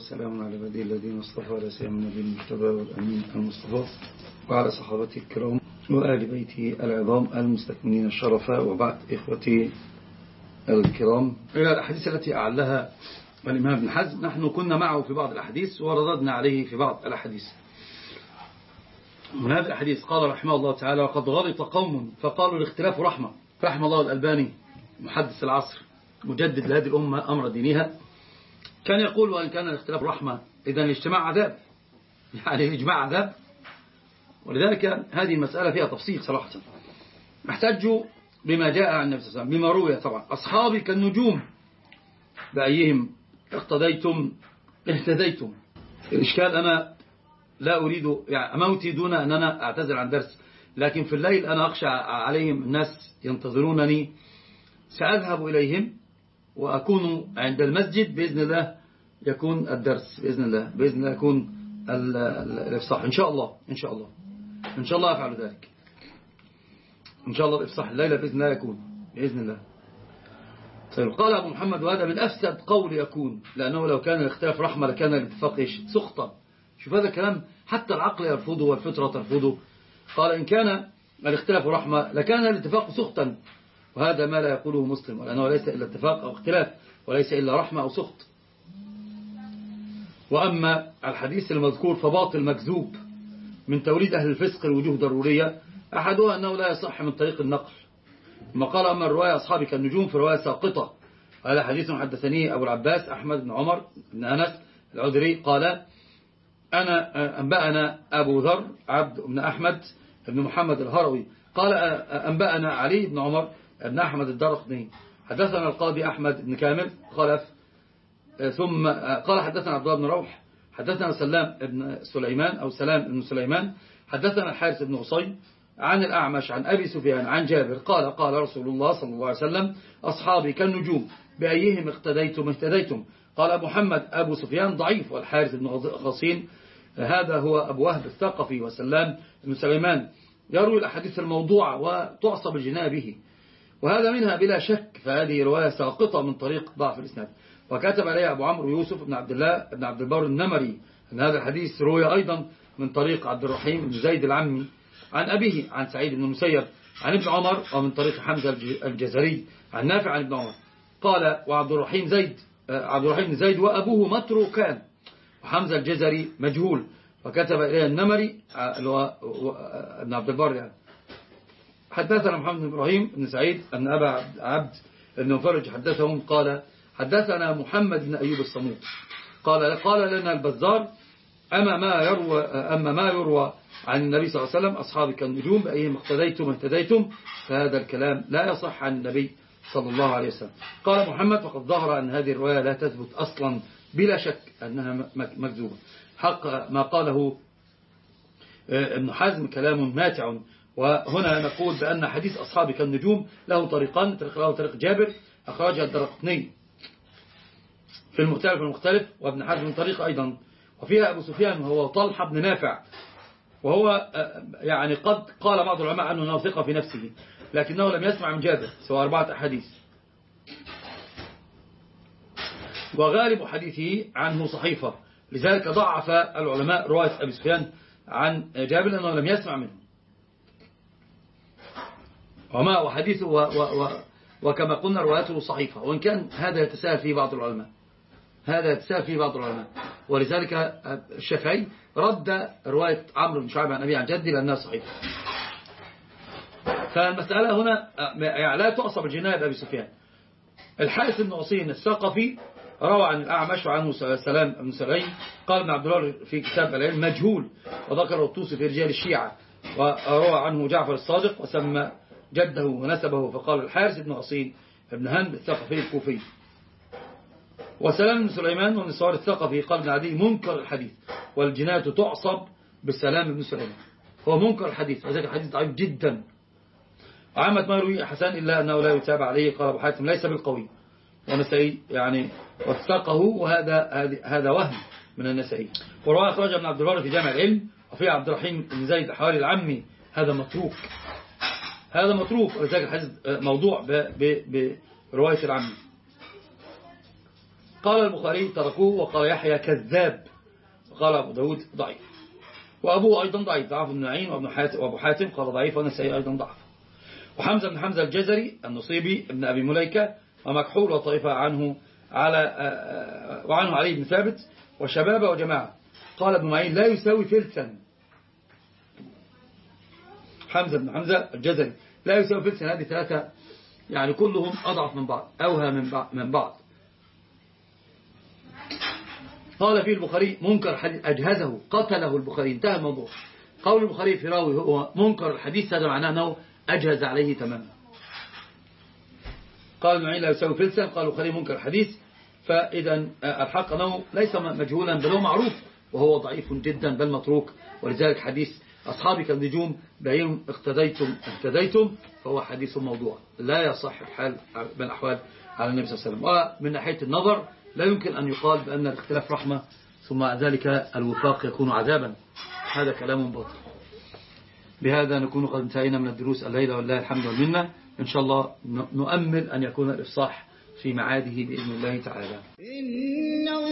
وسلام على عباده الذين اصطفى على سيما النبي المجتبى والأمين المصطفى وعلى صحابته الكرام وآل بيته العظام المستكملين الشرفاء. وبعد إخوتي الكرام، إلى الأحاديث التي أعلها الإمام ابن حزم. نحن كنا معه في بعض الأحاديث ورددنا عليه في بعض الأحاديث. من هذا الحديث قال رحمه الله تعالى: وقد غلط قوم فقالوا الاختلاف رحمة. رحمه الله الألباني محدث العصر مجدد لهذه الأمة أمر دينها، كان يقول: وإن كان الاختلاف رحمة إذن الاجتماع عذاب، يعني الإجماع عذاب. ولذلك هذه المسألة فيها تفصيل صراحة. احتجوا بما جاء عن النبي صلى الله عليه وسلم، بما روي طبعا: أصحابي كالنجوم بأيهم اقتديتم اهتديتم. الإشكال أنا لا أريد يعني موتي دون أن أنا أعتذر عن درس، لكن في الليل أنا أخشى عليهم، الناس ينتظرونني، سأذهب إليهم وأكون عند المسجد بإذن الله، يكون الدرس بإذن الله يكون الإفصاح إن شاء الله إن شاء الله أفعل ذلك إن شاء الله. الإفصاح الليلة بإذن الله يكون بإذن الله. طيب، قال أبو محمد: وهذا من أفسد قول يكون، لأنه لو كان الاختلاف رحمة لكان الاتفاق سخطا. شوف هذا الكلام حتى العقل يرفضه والفطرة ترفضه. قال: إن كان الاختلاف رحمة لكان الاتفاق سخطا، وهذا ما لا يقوله مسلم، ولأنه ليس إلا اتفاق أو اختلاف، وليس إلا رحمة أو سخط. وأما الحديث المذكور فباطل مكذوب من توليد أهل الفسق الوجوه ضرورية، أحدها أنه لا يصح من طريق النقل. ثم قال: أما الرواية أصحابي كالنجوم فرواية ساقطة. هذا حديث حدثني أبو العباس أحمد بن عمر بن أنس العذري قال: أنبأنا أبو ذر عبد بن أحمد بن محمد الهروي قال: أنبأنا علي بن عمر بن أحمد الدرقطني حدثنا القاضي أحمد بن كامل خلف. ثم قال: حدثنا عبد الله بن روح حدثنا سلام بن سليمان أو سلام بن سليمان حدثنا الحارث بن عصي عن الأعمش عن أبي سفيان عن جابر قال: قال رسول الله صلى الله عليه وسلم: أصحابي كالنجوم بأيهم اقتديتم اهتديتم. قال محمد أبو سفيان ضعيف، والحارث بن غصين هذا هو أبو وهب الثقفي، وسلام بن سليمان يروي الأحاديث الموضوعة وتعصب الجناية به، وهذا منها بلا شك. فهذه رواية ساقطة من طريق ضعف الإسناد. وكتب عليها أبو عمرو يوسف بن عبد الله بن عبد البر النمري أن هذا الحديث روي أيضا من طريق عبد الرحيم بن زيد العمي عن أبيه عن سعيد بن المسيب عن ابن عمر، ومن طريق حمزة الجزري عن نافع عن ابن عمر قال: وعبد الرحيم بن زيد وأبوه متروكان، وحمزة الجزري مجهول. وكتب إليه النمري ابن عبد البر يعني: حدثنا محمد بن إبراهيم بن سعيد أن أبا عبد بن مفرج حدثهم قال: حدثنا محمد بن أيوب الصمود قال لنا البزار: أما ما يروى عن النبي صلى الله عليه وسلم: أصحابي كالنجوم بأيهم اقتديتم اهتديتم. فهذا الكلام لا يصح عن النبي صلى الله عليه وسلم. قال محمد: وقد ظهر أن هذه الرواية لا تثبت أصلا بلا شك أنها مكذوبة. حق ما قاله ابن حزم كلام ماتع. وهنا نقول بأن حديث أصحابي كالنجوم له طريقان: طريق جابر أخرجها الدرقطني في المختلف، وابن حزم من طريق أيضا، وفيها أبو سفيان وهو طلحة بن نافع، وهو يعني قد قال بعض العلماء أنه ثقة في نفسه، لكنه لم يسمع من جابر سوى 4 أحاديث، وغالب حديثه عنه صحيفة. لذلك ضعف العلماء رواية أبي سفيان عن جابر لأنه لم يسمع منه. وحديثه وكما قلنا روايته صحيفة، وإن كان هذا يتساهل فيه بعض العلماء. ولذلك الشافعي رد رواية عمرو بن شعيب عن أبي عن جدي لأنها صحيفة. فالمسألة هنا يعني لا تعصب الجناية بأبي سفيان. الحارث بن عصين الثقفي روى عن الأعمش وعنه سلام بن سليم قال ابن عبد الله في كتاب العلم مجهول، وذكر الطوسي في رجال الشيعة، وروى عنه جعفر الصادق وسمى جده ونسبه فقال الحارث بن عصين ابن هند الثقفي الكوفي. وسلام بن سليمان ومن سوار الثقفي قال ابن عدي منكر الحديث، والجناية تعصب بالسلام بن سليمان، هو منكر الحديث، وذلك الحديث ضعيف جدا. وعامة ما يروي حسان إلا أنه لا يتابع عليه. قال أبو حاتم ليس بالقوي، ونسائي يعني وثقه، هذا وهم من النسائي. ورواية أخرج ابن عبد البر في جامع العلم، وفي عبد الرحيم بن زيد الحواري العمي هذا متروك، ولذلك الحديث موضوع برواية العمي. قال البخاري تركوه، وقال يحيى كذاب، وقال أبو داود ضعيف، وأبوه أيضا ضعيف، ضعف بن معين وأبو حاتم قال ضعيف، والنسائي أيضا ضعف. وحمزة بن حمزة الجزري النصيبي ابن أبي مليكة ومكحول وطائفة عنه وعنه علي بن ثابت وشبابه وجماعة. قال ابن معين لا يساوي فلسا. حمزة بن حمزة الجزري لا يساوي فلسا. هذه ثلاثة يعني كلهم أضعف من بعض، أوهى من بعض. قال فيه البخاري منكر حديث أجهزه قتله البخاري، انتهى الموضوع. قول البخاري في راوي هو منكر الحديث، هذا معناه أنه أجهز عليه تماما. قال ابن معين لا يساوي فلسا، قال البخاري منكر الحديث، فإذا الحق أنه ليس مجهولا بل هو معروف، وهو ضعيف جدا بل متروك. ولذلك حديث أصحابك النجوم بأيهم اقتديتم فهو حديث موضوع لا يصح الحال من الأحوال على النبي صلى الله عليه وسلم. ومن ناحية النظر لا يمكن أن يقال بأن الاختلاف رحمة ثم ذلك الوفاق يكون عذابا، هذا كلام باطل. بهذا نكون قد انتهينا من الدروس الليلة، والله الحمد والمنة. إن شاء الله نؤمل أن يكون الإفصاح في معاده بإذن الله تعالى.